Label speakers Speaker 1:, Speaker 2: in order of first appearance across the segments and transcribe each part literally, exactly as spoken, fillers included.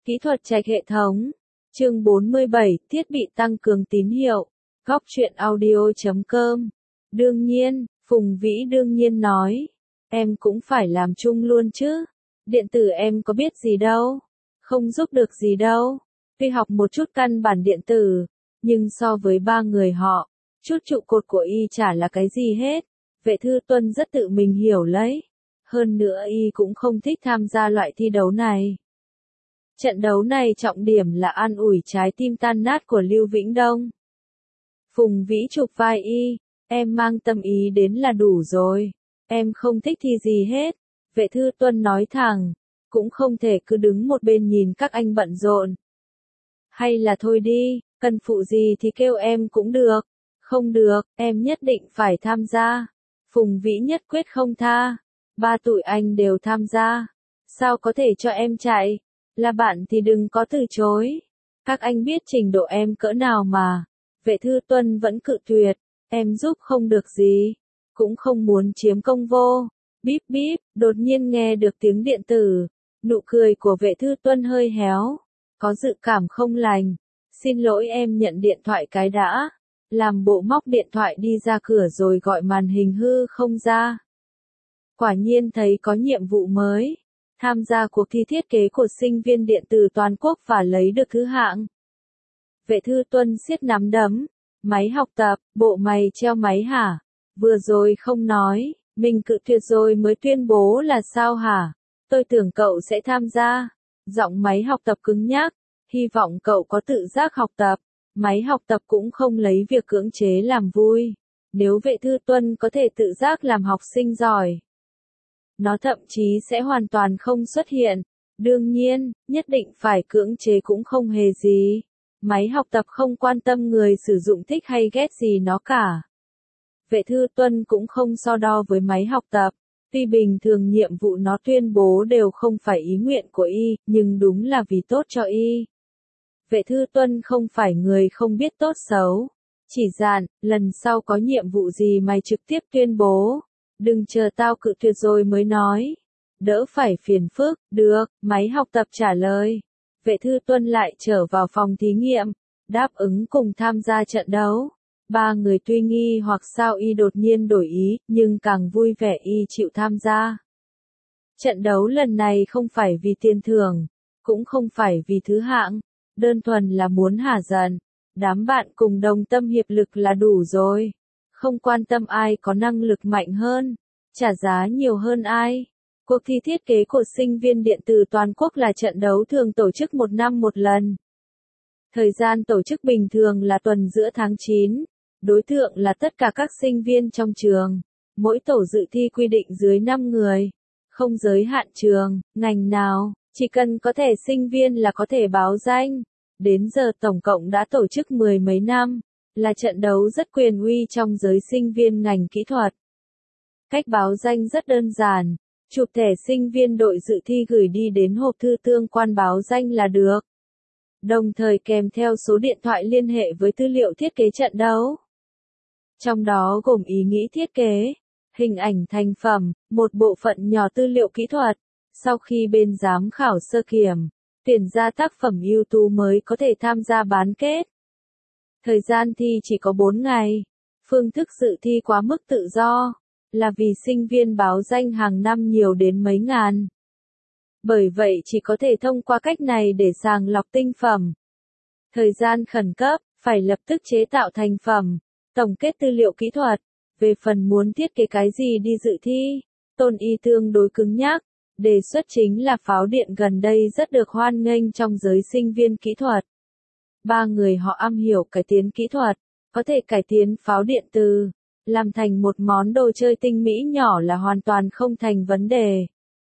Speaker 1: Kỹ thuật trạch hệ thống. Chương bốn mươi bảy, thiết bị tăng cường tín hiệu. Góc truyện audio chấm com. Đương nhiên, Phùng Vĩ đương nhiên nói. Em cũng phải làm chung luôn chứ. Điện tử em có biết gì đâu. Không giúp được gì đâu. Tuy học một chút căn bản điện tử, nhưng so với ba người họ, chút trụ cột của y chả là cái gì hết. Vệ Thư Tuân rất tự mình hiểu lấy. Hơn nữa y cũng không thích tham gia loại thi đấu này. Trận đấu này trọng điểm là an ủi trái tim tan nát của Lưu Vĩnh Đông. Phùng Vĩ chụp vai y, em mang tâm ý đến là đủ rồi, em không thích thi gì hết. Vệ Thư Tuân nói thẳng, cũng không thể cứ đứng một bên nhìn các anh bận rộn. Hay là thôi đi, cần phụ gì thì kêu em cũng được. Không được, em nhất định phải tham gia. Phùng Vĩ nhất quyết không tha. Ba tụi anh đều tham gia. Sao có thể cho em chạy? Là bạn thì đừng có từ chối. Các anh biết trình độ em cỡ nào mà. Vệ Thư Tuân vẫn cự tuyệt. Em giúp không được gì. Cũng không muốn chiếm công vô. Bíp bíp, đột nhiên nghe được tiếng điện tử. Nụ cười của Vệ Thư Tuân hơi héo. Có dự cảm không lành. Xin lỗi em nhận điện thoại cái đã. Làm bộ móc điện thoại đi ra cửa rồi gọi màn hình hư không ra. Quả nhiên thấy có nhiệm vụ mới. Tham gia cuộc thi thiết kế của sinh viên điện tử toàn quốc và lấy được thứ hạng. Vệ Thư Tuân siết nắm đấm. Máy học tập, bộ mày treo máy hả? Vừa rồi không nói, mình cự tuyệt rồi mới tuyên bố là sao hả? Tôi tưởng cậu sẽ tham gia. Giọng máy học tập cứng nhắc. Hy vọng cậu có tự giác học tập. Máy học tập cũng không lấy việc cưỡng chế làm vui. Nếu Vệ Thư Tuân có thể tự giác làm học sinh giỏi, nó thậm chí sẽ hoàn toàn không xuất hiện. Đương nhiên, nhất định phải cưỡng chế cũng không hề gì. Máy học tập không quan tâm người sử dụng thích hay ghét gì nó cả. Vệ Thư Tuân cũng không so đo với máy học tập. Tuy bình thường nhiệm vụ nó tuyên bố đều không phải ý nguyện của y, nhưng đúng là vì tốt cho y. Vệ Thư Tuân không phải người không biết tốt xấu. Chỉ dặn, lần sau có nhiệm vụ gì mày trực tiếp tuyên bố. Đừng chờ tao cự tuyệt rồi mới nói. Đỡ phải phiền phức, được, máy học tập trả lời. Vệ Thư Tuân lại trở vào phòng thí nghiệm, đáp ứng cùng tham gia trận đấu. Ba người tuy nghi hoặc sao y đột nhiên đổi ý, nhưng càng vui vẻ y chịu tham gia. Trận đấu lần này không phải vì tiền thưởng, cũng không phải vì thứ hạng, đơn thuần là muốn hả giận. Đám bạn cùng đồng tâm hiệp lực là đủ rồi. Không quan tâm ai có năng lực mạnh hơn, trả giá nhiều hơn ai. Cuộc thi thiết kế của sinh viên điện tử toàn quốc là trận đấu thường tổ chức một năm một lần. Thời gian tổ chức bình thường là tuần giữa tháng chín. Đối tượng là tất cả các sinh viên trong trường. Mỗi tổ dự thi quy định dưới năm người. Không giới hạn trường, ngành nào, chỉ cần có thẻ sinh viên là có thể báo danh. Đến giờ tổng cộng đã tổ chức mười mấy năm. Là trận đấu rất quyền uy trong giới sinh viên ngành kỹ thuật. Cách báo danh rất đơn giản. Chụp thẻ sinh viên đội dự thi gửi đi đến hộp thư tương quan báo danh là được. Đồng thời kèm theo số điện thoại liên hệ với tư liệu thiết kế trận đấu. Trong đó gồm ý nghĩ thiết kế, hình ảnh thành phẩm, một bộ phận nhỏ tư liệu kỹ thuật. Sau khi bên giám khảo sơ kiểm, tuyển ra tác phẩm ưu tú mới có thể tham gia bán kết. Thời gian thi chỉ có bốn ngày. Phương thức dự thi quá mức tự do, là vì sinh viên báo danh hàng năm nhiều đến mấy ngàn. Bởi vậy chỉ có thể thông qua cách này để sàng lọc tinh phẩm. Thời gian khẩn cấp, phải lập tức chế tạo thành phẩm, tổng kết tư liệu kỹ thuật. Về phần muốn thiết kế cái gì đi dự thi, Tôn Y tương đối cứng nhắc. Đề xuất chính là pháo điện gần đây rất được hoan nghênh trong giới sinh viên kỹ thuật. Ba người họ am hiểu cải tiến kỹ thuật, có thể cải tiến pháo điện từ, làm thành một món đồ chơi tinh mỹ nhỏ là hoàn toàn không thành vấn đề.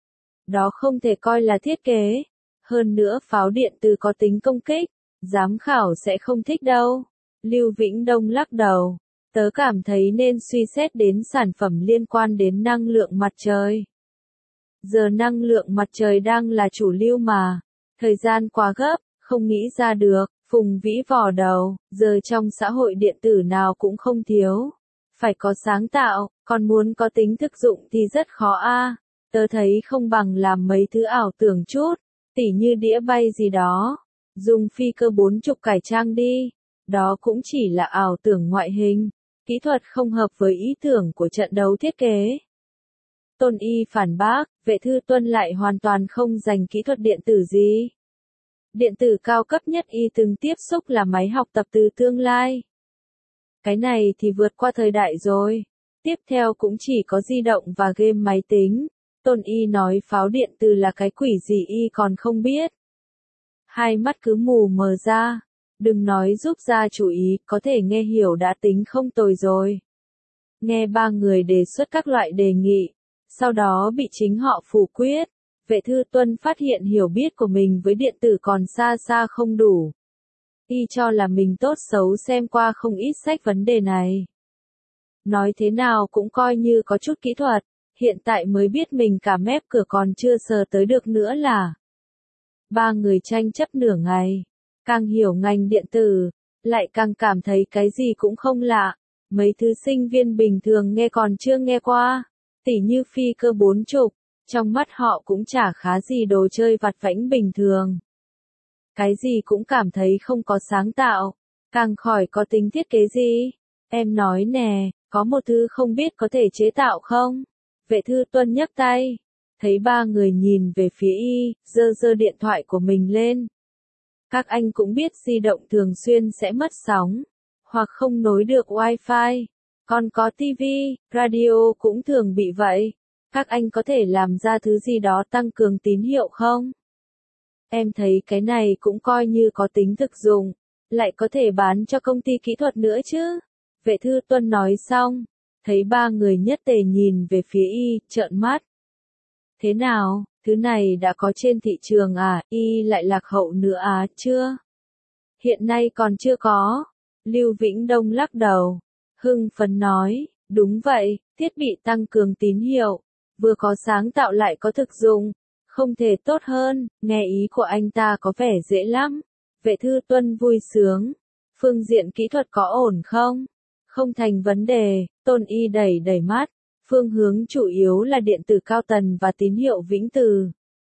Speaker 1: Đó không thể coi là thiết kế. Hơn nữa pháo điện từ có tính công kích, giám khảo sẽ không thích đâu. Lưu Vĩnh Đông lắc đầu. Tớ cảm thấy nên suy xét đến sản phẩm liên quan đến năng lượng mặt trời. Giờ năng lượng mặt trời đang là chủ lưu mà. Thời gian quá gấp, không nghĩ ra được. Phùng Vĩ vò đầu, giờ trong xã hội điện tử nào cũng không thiếu. Phải có sáng tạo, còn muốn có tính thực dụng thì rất khó a. Tớ thấy không bằng làm mấy thứ ảo tưởng chút. Tỉ như đĩa bay gì đó, dùng phi cơ bốn chục cải trang đi, đó cũng chỉ là ảo tưởng ngoại hình, kỹ thuật không hợp với ý tưởng của trận đấu thiết kế. Tôn Y phản bác, Vệ Thư Tuân lại hoàn toàn không dành kỹ thuật điện tử gì. Điện tử cao cấp nhất y từng tiếp xúc là máy học tập từ tương lai. Cái này thì vượt qua thời đại rồi. Tiếp theo cũng chỉ có di động và game máy tính. Tôn Y nói pháo điện tử là cái quỷ gì y còn không biết. Hai mắt cứ mù mờ ra. Đừng nói giúp ra chủ ý, có thể nghe hiểu đã tính không tồi rồi. Nghe ba người đề xuất các loại đề nghị, sau đó bị chính họ phủ quyết. Vệ Thư Tuân phát hiện hiểu biết của mình với điện tử còn xa xa không đủ. Y cho là mình tốt xấu xem qua không ít sách vấn đề này. Nói thế nào cũng coi như có chút kỹ thuật, hiện tại mới biết mình cả mép cửa còn chưa sờ tới được nữa là. Ba người tranh chấp nửa ngày, càng hiểu ngành điện tử, lại càng cảm thấy cái gì cũng không lạ, mấy thứ sinh viên bình thường nghe còn chưa nghe qua, tỉ như phi cơ bốn chục, trong mắt họ cũng chả khá gì đồ chơi vặt vãnh bình thường. Cái gì cũng cảm thấy không có sáng tạo, càng khỏi có tính thiết kế gì. Em nói nè, có một thứ không biết có thể chế tạo không? Vệ Thư Tuân nhấc tay, thấy ba người nhìn về phía y, giơ giơ điện thoại của mình lên. Các anh cũng biết di động thường xuyên sẽ mất sóng, hoặc không nối được wifi, còn có tivi, radio cũng thường bị vậy. Các anh có thể làm ra thứ gì đó tăng cường tín hiệu không? Em thấy cái này cũng coi như có tính thực dụng, lại có thể bán cho công ty kỹ thuật nữa chứ. Vệ Thư Tuân nói xong, thấy ba người nhất tề nhìn về phía y, trợn mắt. Thế nào, thứ này đã có trên thị trường à, y lại lạc hậu nữa à, chưa? Hiện nay còn chưa có. Lưu Vĩnh Đông lắc đầu, hưng phấn nói, đúng vậy, thiết bị tăng cường tín hiệu, vừa có sáng tạo lại có thực dụng, không thể tốt hơn, nghe ý của anh ta có vẻ dễ lắm. Vệ Thư Tuân vui sướng, phương diện kỹ thuật có ổn không? Không thành vấn đề, Tôn Y đẩy đẩy mắt, phương hướng chủ yếu là điện tử cao tần và tín hiệu vĩnh từ.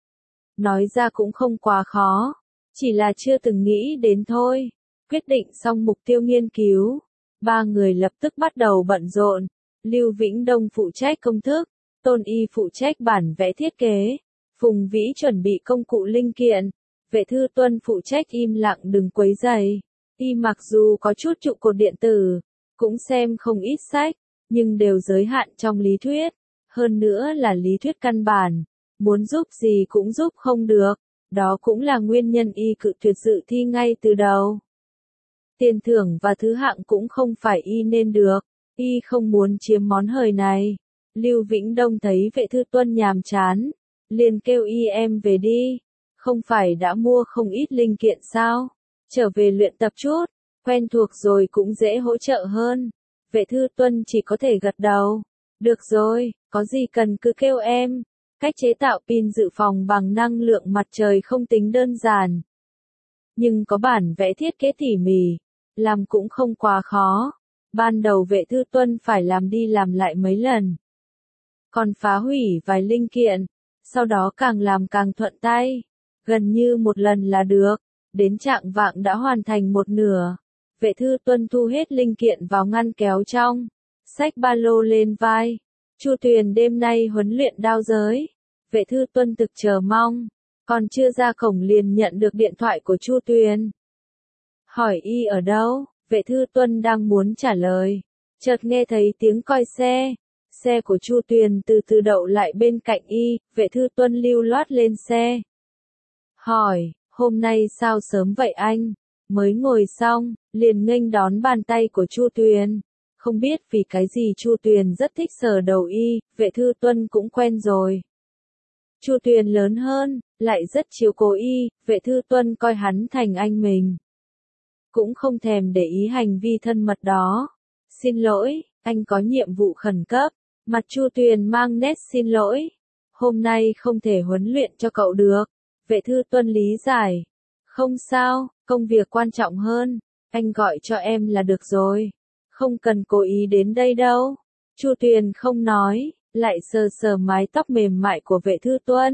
Speaker 1: Nói ra cũng không quá khó, chỉ là chưa từng nghĩ đến thôi. Quyết định xong mục tiêu nghiên cứu, ba người lập tức bắt đầu bận rộn. Lưu Vĩnh Đông phụ trách công thức, Tôn Y phụ trách bản vẽ thiết kế, Phùng Vĩ chuẩn bị công cụ linh kiện, Vệ Thư Tuân phụ trách im lặng đừng quấy rầy. Y mặc dù có chút trụ cột điện tử, cũng xem không ít sách, nhưng đều giới hạn trong lý thuyết, hơn nữa là lý thuyết căn bản, muốn giúp gì cũng giúp không được, đó cũng là nguyên nhân y cự tuyệt dự thi ngay từ đầu. Tiền thưởng và thứ hạng cũng không phải y nên được, y không muốn chiếm món hời này. Lưu Vĩnh Đông thấy Vệ Thư Tuân nhàm chán, liền kêu y em về đi, không phải đã mua không ít linh kiện sao, trở về luyện tập chút, quen thuộc rồi cũng dễ hỗ trợ hơn. Vệ Thư Tuân chỉ có thể gật đầu, được rồi, có gì cần cứ kêu em. Cách chế tạo pin dự phòng bằng năng lượng mặt trời không tính đơn giản, nhưng có bản vẽ thiết kế tỉ mỉ, làm cũng không quá khó. Ban đầu Vệ Thư Tuân phải làm đi làm lại mấy lần, còn phá hủy vài linh kiện, sau đó càng làm càng thuận tay, gần như một lần là được. Đến trạng vạng đã hoàn thành một nửa. Vệ Thư Tuân thu hết linh kiện vào ngăn kéo trong, xách ba lô lên vai. Chu Tuyền đêm nay huấn luyện đao giới. Vệ Thư Tuân thực chờ mong, còn chưa ra cổng liền nhận được điện thoại của Chu Tuyền. Hỏi y ở đâu, Vệ Thư Tuân đang muốn trả lời, chợt nghe thấy tiếng còi xe. Xe của Chu Tuyền từ từ đậu lại bên cạnh y, Vệ Thư Tuân lưu loát lên xe. Hỏi, hôm nay sao sớm vậy anh? Mới ngồi xong, liền nghênh đón bàn tay của Chu Tuyền. Không biết vì cái gì Chu Tuyền rất thích sờ đầu y, Vệ Thư Tuân cũng quen rồi. Chu Tuyền lớn hơn, lại rất chiếu cố y, Vệ Thư Tuân coi hắn thành anh mình. Cũng không thèm để ý hành vi thân mật đó. Xin lỗi, anh có nhiệm vụ khẩn cấp. Mặt Chu Tuyền mang nét xin lỗi. Hôm nay không thể huấn luyện cho cậu được. Vệ Thư Tuân lý giải. Không sao, công việc quan trọng hơn. Anh gọi cho em là được rồi. Không cần cố ý đến đây đâu. Chu Tuyền không nói, lại sờ sờ mái tóc mềm mại của Vệ Thư Tuân.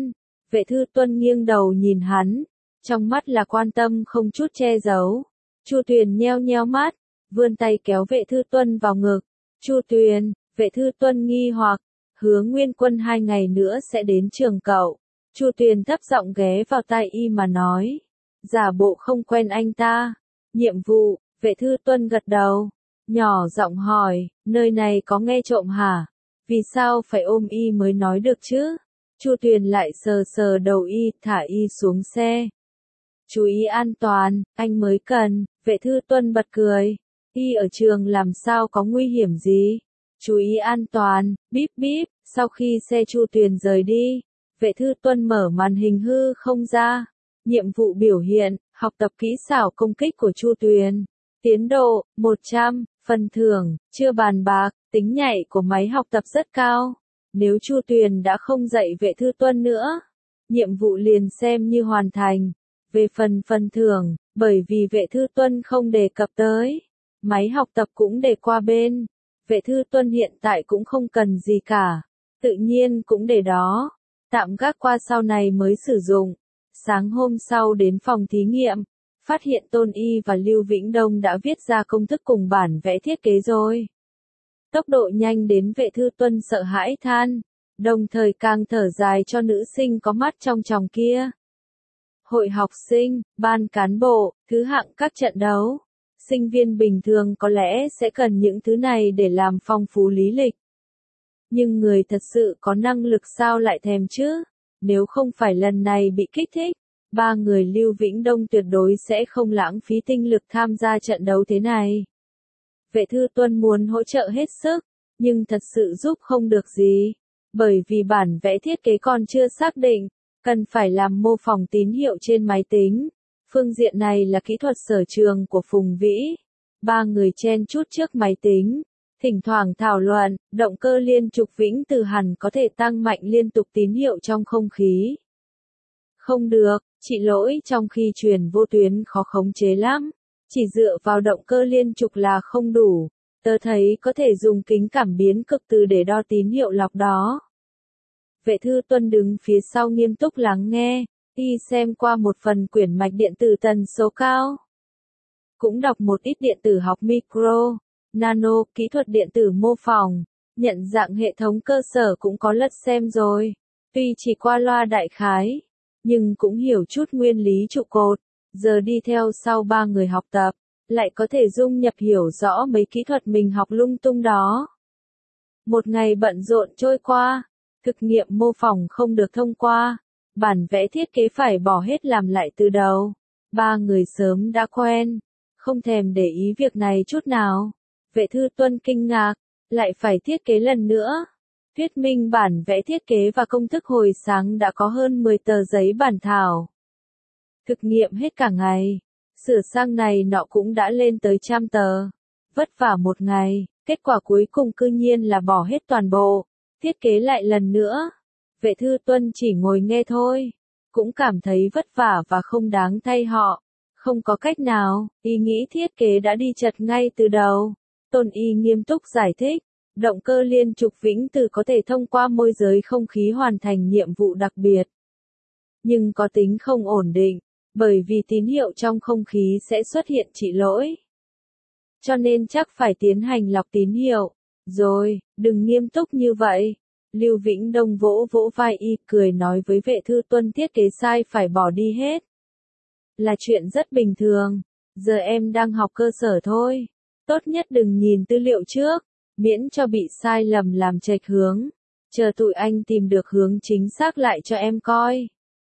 Speaker 1: Vệ Thư Tuân nghiêng đầu nhìn hắn, trong mắt là quan tâm không chút che giấu. Chu Tuyền nheo nheo mắt, vươn tay kéo Vệ Thư Tuân vào ngực. Chu Tuyền, Vệ Thư Tuân nghi hoặc, Hứa Nguyên Quân hai ngày nữa sẽ đến trường cậu. Chu Tuyền thấp giọng ghé vào tai y mà nói, giả bộ không quen anh ta. Nhiệm vụ, Vệ Thư Tuân gật đầu, nhỏ giọng hỏi, nơi này có nghe trộm hả? Vì sao phải ôm y mới nói được chứ? Chu Tuyền lại sờ sờ đầu y, thả y xuống xe. Chú ý an toàn, anh mới cần. Vệ Thư Tuân bật cười. Y ở trường làm sao có nguy hiểm gì? Chú ý an toàn, bíp bíp. Sau khi xe Chu Tuyền rời đi, Vệ Thư Tuân mở màn hình hư không ra. Nhiệm vụ biểu hiện, học tập kỹ xảo công kích của Chu Tuyền. Tiến độ, một trăm, phần thưởng, chưa bàn bạc, tính nhạy của máy học tập rất cao. Nếu Chu Tuyền đã không dạy Vệ Thư Tuân nữa, nhiệm vụ liền xem như hoàn thành. Về phần phần thưởng, bởi vì Vệ Thư Tuân không đề cập tới, máy học tập cũng để qua bên. Vệ Thư Tuân hiện tại cũng không cần gì cả, tự nhiên cũng để đó, tạm gác qua sau này mới sử dụng. Sáng hôm sau đến phòng thí nghiệm, phát hiện Tôn Y và Lưu Vĩnh Đông đã viết ra công thức cùng bản vẽ thiết kế rồi. Tốc độ nhanh đến Vệ Thư Tuân sợ hãi than, đồng thời càng thở dài cho nữ sinh có mắt trong tròng kia. Hội học sinh, ban cán bộ, thứ hạng các trận đấu. Sinh viên bình thường có lẽ sẽ cần những thứ này để làm phong phú lý lịch. Nhưng người thật sự có năng lực sao lại thèm chứ? Nếu không phải lần này bị kích thích, ba người Lưu Vĩnh Đông tuyệt đối sẽ không lãng phí tinh lực tham gia trận đấu thế này. Vệ Thư Tuân muốn hỗ trợ hết sức, nhưng thật sự giúp không được gì. Bởi vì bản vẽ thiết kế còn chưa xác định, cần phải làm mô phỏng tín hiệu trên máy tính. Phương diện này là kỹ thuật sở trường của Phùng Vĩ. Ba người chen chúc trước máy tính, thỉnh thoảng thảo luận, động cơ liên trục vĩnh từ hẳn có thể tăng mạnh liên tục tín hiệu trong không khí. Không được, trị lỗi trong khi truyền vô tuyến khó khống chế lắm. Chỉ dựa vào động cơ liên trục là không đủ. Tớ thấy có thể dùng kính cảm biến cực từ để đo tín hiệu lọc đó. Vệ Thư Tuân đứng phía sau nghiêm túc lắng nghe, y xem qua một phần quyển mạch điện tử tần số cao. Cũng đọc một ít điện tử học micro, nano, kỹ thuật điện tử mô phỏng, nhận dạng hệ thống cơ sở cũng có lật xem rồi. Tuy chỉ qua loa đại khái, nhưng cũng hiểu chút nguyên lý trụ cột. Giờ đi theo sau ba người học tập, lại có thể dung nhập hiểu rõ mấy kỹ thuật mình học lung tung đó. Một ngày bận rộn trôi qua, thực nghiệm mô phỏng không được thông qua, bản vẽ thiết kế phải bỏ hết làm lại từ đầu. Ba người sớm đã quen, không thèm để ý việc này chút nào. Vệ Thư Tuân kinh ngạc, lại phải thiết kế lần nữa. Thuyết minh bản vẽ thiết kế và công thức hồi sáng đã có hơn mười tờ giấy bản thảo. Thực nghiệm hết cả ngày, sửa sang này nọ cũng đã lên tới trăm tờ. Vất vả một ngày, kết quả cuối cùng cư nhiên là bỏ hết toàn bộ, thiết kế lại lần nữa. Vệ Thư Tuân chỉ ngồi nghe thôi, cũng cảm thấy vất vả và không đáng thay họ. Không có cách nào, ý nghĩ thiết kế đã đi chật ngay từ đầu. Tôn Y nghiêm túc giải thích, động cơ liên trục vĩnh từ có thể thông qua môi giới không khí hoàn thành nhiệm vụ đặc biệt. Nhưng có tính không ổn định, bởi vì tín hiệu trong không khí sẽ xuất hiện trị lỗi. Cho nên chắc phải tiến hành lọc tín hiệu. Rồi, đừng nghiêm túc như vậy. Lưu Vĩnh Đông vỗ vỗ vai y, cười nói với Vệ Thư Tuân thiết kế sai phải bỏ đi hết. Là chuyện rất bình thường, giờ em đang học cơ sở thôi. Tốt nhất đừng nhìn tư liệu trước, miễn cho bị sai lầm làm chệch hướng. Chờ tụi anh tìm được hướng chính xác lại cho em coi.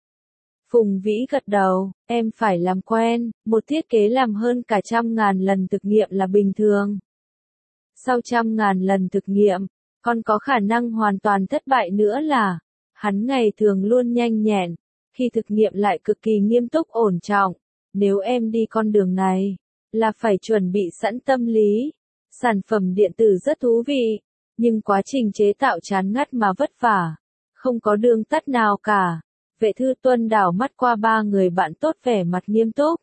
Speaker 1: Phùng Vĩ gật đầu, em phải làm quen, một thiết kế làm hơn cả trăm ngàn lần thực nghiệm là bình thường. Sau trăm ngàn lần thực nghiệm, còn có khả năng hoàn toàn thất bại nữa là, hắn ngày thường luôn nhanh nhẹn, khi thực nghiệm lại cực kỳ nghiêm túc ổn trọng. Nếu em đi con đường này, là phải chuẩn bị sẵn tâm lý. Sản phẩm điện tử rất thú vị, nhưng quá trình chế tạo chán ngắt mà vất vả, không có đường tắt nào cả. Vệ Thư Tuân đảo mắt qua ba người bạn tốt vẻ mặt nghiêm túc.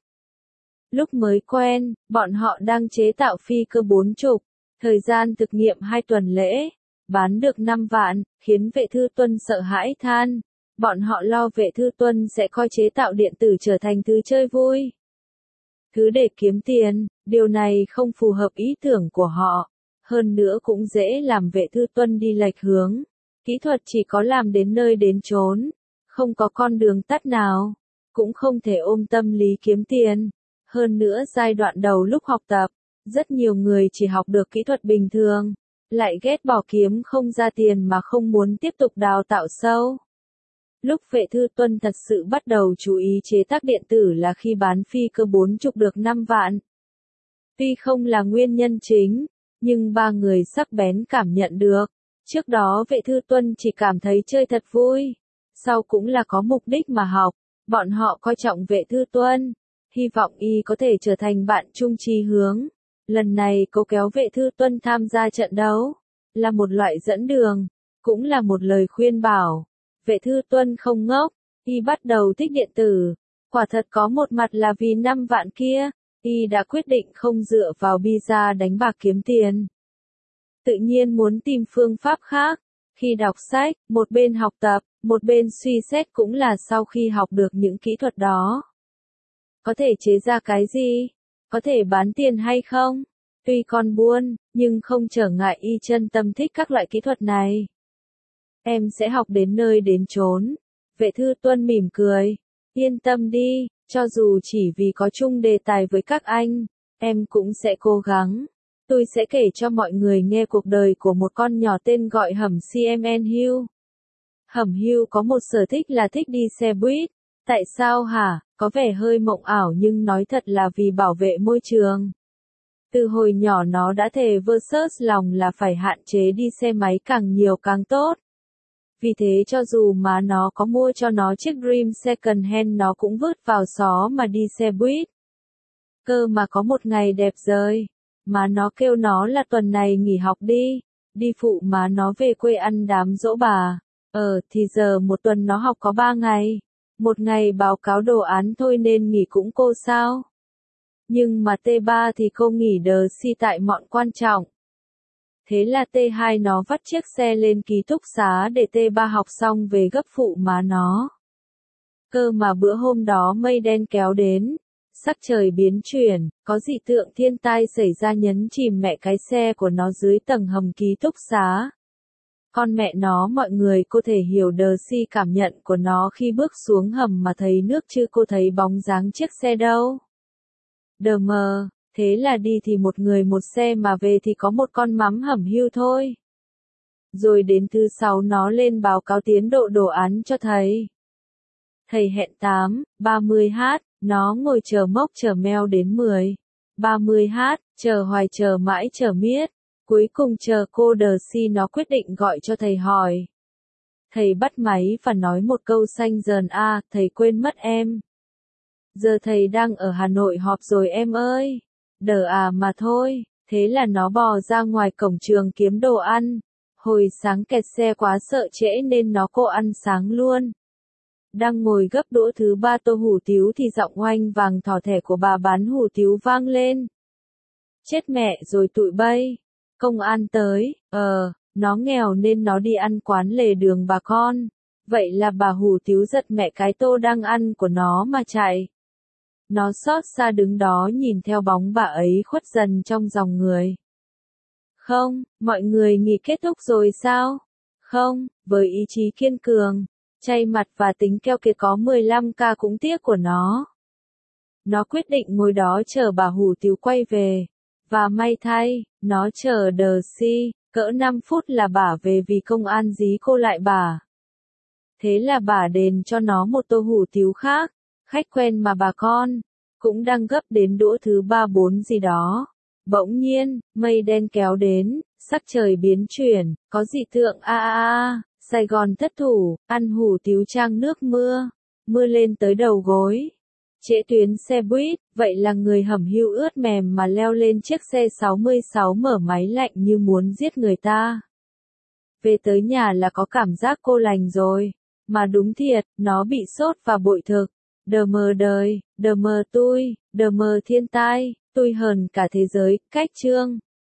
Speaker 1: Lúc mới quen, bọn họ đang chế tạo phi cơ bốn chục, thời gian thực nghiệm hai tuần lễ, bán được năm vạn, khiến Vệ Thư Tuân sợ hãi than. Bọn họ lo Vệ Thư Tuân sẽ coi chế tạo điện tử trở thành thứ chơi vui. Thứ để kiếm tiền, điều này không phù hợp ý tưởng của họ. Hơn nữa cũng dễ làm Vệ Thư Tuân đi lệch hướng. Kỹ thuật chỉ có làm đến nơi đến chốn, không có con đường tắt nào, cũng không thể ôm tâm lý kiếm tiền. Hơn nữa giai đoạn đầu lúc học tập, rất nhiều người chỉ học được kỹ thuật bình thường, lại ghét bỏ kiếm không ra tiền mà không muốn tiếp tục đào tạo sâu. Lúc Vệ Thư Tuân thật sự bắt đầu chú ý chế tác điện tử là khi bán phi cơ bốn chục được năm vạn. Tuy không là nguyên nhân chính, nhưng ba người sắc bén cảm nhận được. Trước đó Vệ Thư Tuân chỉ cảm thấy chơi thật vui, sau cũng là có mục đích mà học. Bọn họ coi trọng Vệ Thư Tuân, hy vọng y có thể trở thành bạn chung chí hướng. Lần này cô kéo Vệ Thư Tuân tham gia trận đấu, là một loại dẫn đường, cũng là một lời khuyên bảo. Vệ Thư Tuân không ngốc, y bắt đầu thích điện tử. Quả thật có một mặt là vì năm vạn kia, y đã quyết định không dựa vào pizza đánh bạc kiếm tiền. Tự nhiên muốn tìm phương pháp khác. Khi đọc sách, một bên học tập, một bên suy xét cũng là sau khi học được những kỹ thuật đó. Có thể chế ra cái gì? Có thể bán tiền hay không? Tuy còn buồn, nhưng không trở ngại y chân tâm thích các loại kỹ thuật này. Em sẽ học đến nơi đến chốn. Vệ Thư Tuân mỉm cười. Yên tâm đi, cho dù chỉ vì có chung đề tài với các anh, em cũng sẽ cố gắng. Tôi sẽ kể cho mọi người nghe cuộc đời của một con nhỏ tên gọi Hầm Cmn Hill. Hầm Hill có một sở thích là thích đi xe buýt. Tại sao hả? Có vẻ hơi mộng ảo nhưng nói thật là vì bảo vệ môi trường. Từ hồi nhỏ nó đã thề versus lòng là phải hạn chế đi xe máy càng nhiều càng tốt. Vì thế cho dù mà nó có mua cho nó chiếc Dream Second Hand nó cũng vứt vào xó mà đi xe buýt. Cơ mà có một ngày đẹp rời, mà nó kêu nó là tuần này nghỉ học đi, đi phụ má nó về quê ăn đám giỗ bà. Ờ thì giờ một tuần nó học có ba ngày, một ngày báo cáo đồ án thôi nên nghỉ cũng cô sao. Nhưng mà tê ba thì cô nghỉ đờ si tại mọn quan trọng. Thế là tê hai nó vắt chiếc xe lên ký túc xá để tê ba học xong về gấp phụ má nó. Cơ mà bữa hôm đó mây đen kéo đến, sắc trời biến chuyển, có dị tượng thiên tai xảy ra nhấn chìm mẹ cái xe của nó dưới tầng hầm ký túc xá. Con mẹ nó mọi người cô thể hiểu đờ si cảm nhận của nó khi bước xuống hầm mà thấy nước chứ cô thấy bóng dáng chiếc xe đâu. Đờ mờ. Thế là đi thì một người một xe mà về thì có một con mắm hầm hưu thôi. Rồi đến thứ sáu nó lên báo cáo tiến độ đồ án cho thầy. Thầy hẹn tám, ba mươi h, nó ngồi chờ mốc chờ meo đến mười, ba mươi h, chờ hoài chờ mãi chờ miết. Cuối cùng chờ cô đờ si nó quyết định gọi cho thầy hỏi. Thầy bắt máy và nói một câu xanh dờn a, à, thầy quên mất em. Giờ thầy đang ở Hà Nội họp rồi em ơi. Đờ à mà thôi, thế là nó bò ra ngoài cổng trường kiếm đồ ăn. Hồi sáng kẹt xe quá sợ trễ nên nó cô ăn sáng luôn. Đang ngồi gấp đũa thứ ba tô hủ tiếu thì giọng oanh vàng thỏ thẻ của bà bán hủ tiếu vang lên. Chết mẹ rồi tụi bay. Công an tới, ờ, nó nghèo nên nó đi ăn quán lề đường bà con. Vậy là bà hủ tiếu giật mẹ cái tô đang ăn của nó mà chạy. Nó xót xa đứng đó nhìn theo bóng bà ấy khuất dần trong dòng người. Không, mọi người nghỉ kết thúc rồi sao? Không, với ý chí kiên cường, chay mặt và tính keo kiệt có mười lăm ca cũng tiếc của nó. Nó quyết định ngồi đó chờ bà hủ tiếu quay về. Và may thay, nó chờ đờ si, cỡ năm phút là bà về vì công an dí cô lại bà. Thế là bà đền cho nó một tô hủ tiếu khác, khách quen mà bà con, cũng đang gấp đến đũa thứ ba bốn gì đó. Bỗng nhiên, mây đen kéo đến, sắc trời biến chuyển, có dị tượng a a a, Sài Gòn thất thủ, ăn hủ tiếu trang nước mưa, mưa lên tới đầu gối. Trễ tuyến xe buýt, vậy là người hầm hưu ướt mềm mà leo lên chiếc xe sáu mươi sáu mở máy lạnh như muốn giết người ta. Về tới nhà là có cảm giác cô lành rồi, mà đúng thiệt, nó bị sốt và bội thực. Đờ mờ đời, đờ mờ tôi, đờ mờ thiên tai, tôi hờn cả thế giới, cách chương.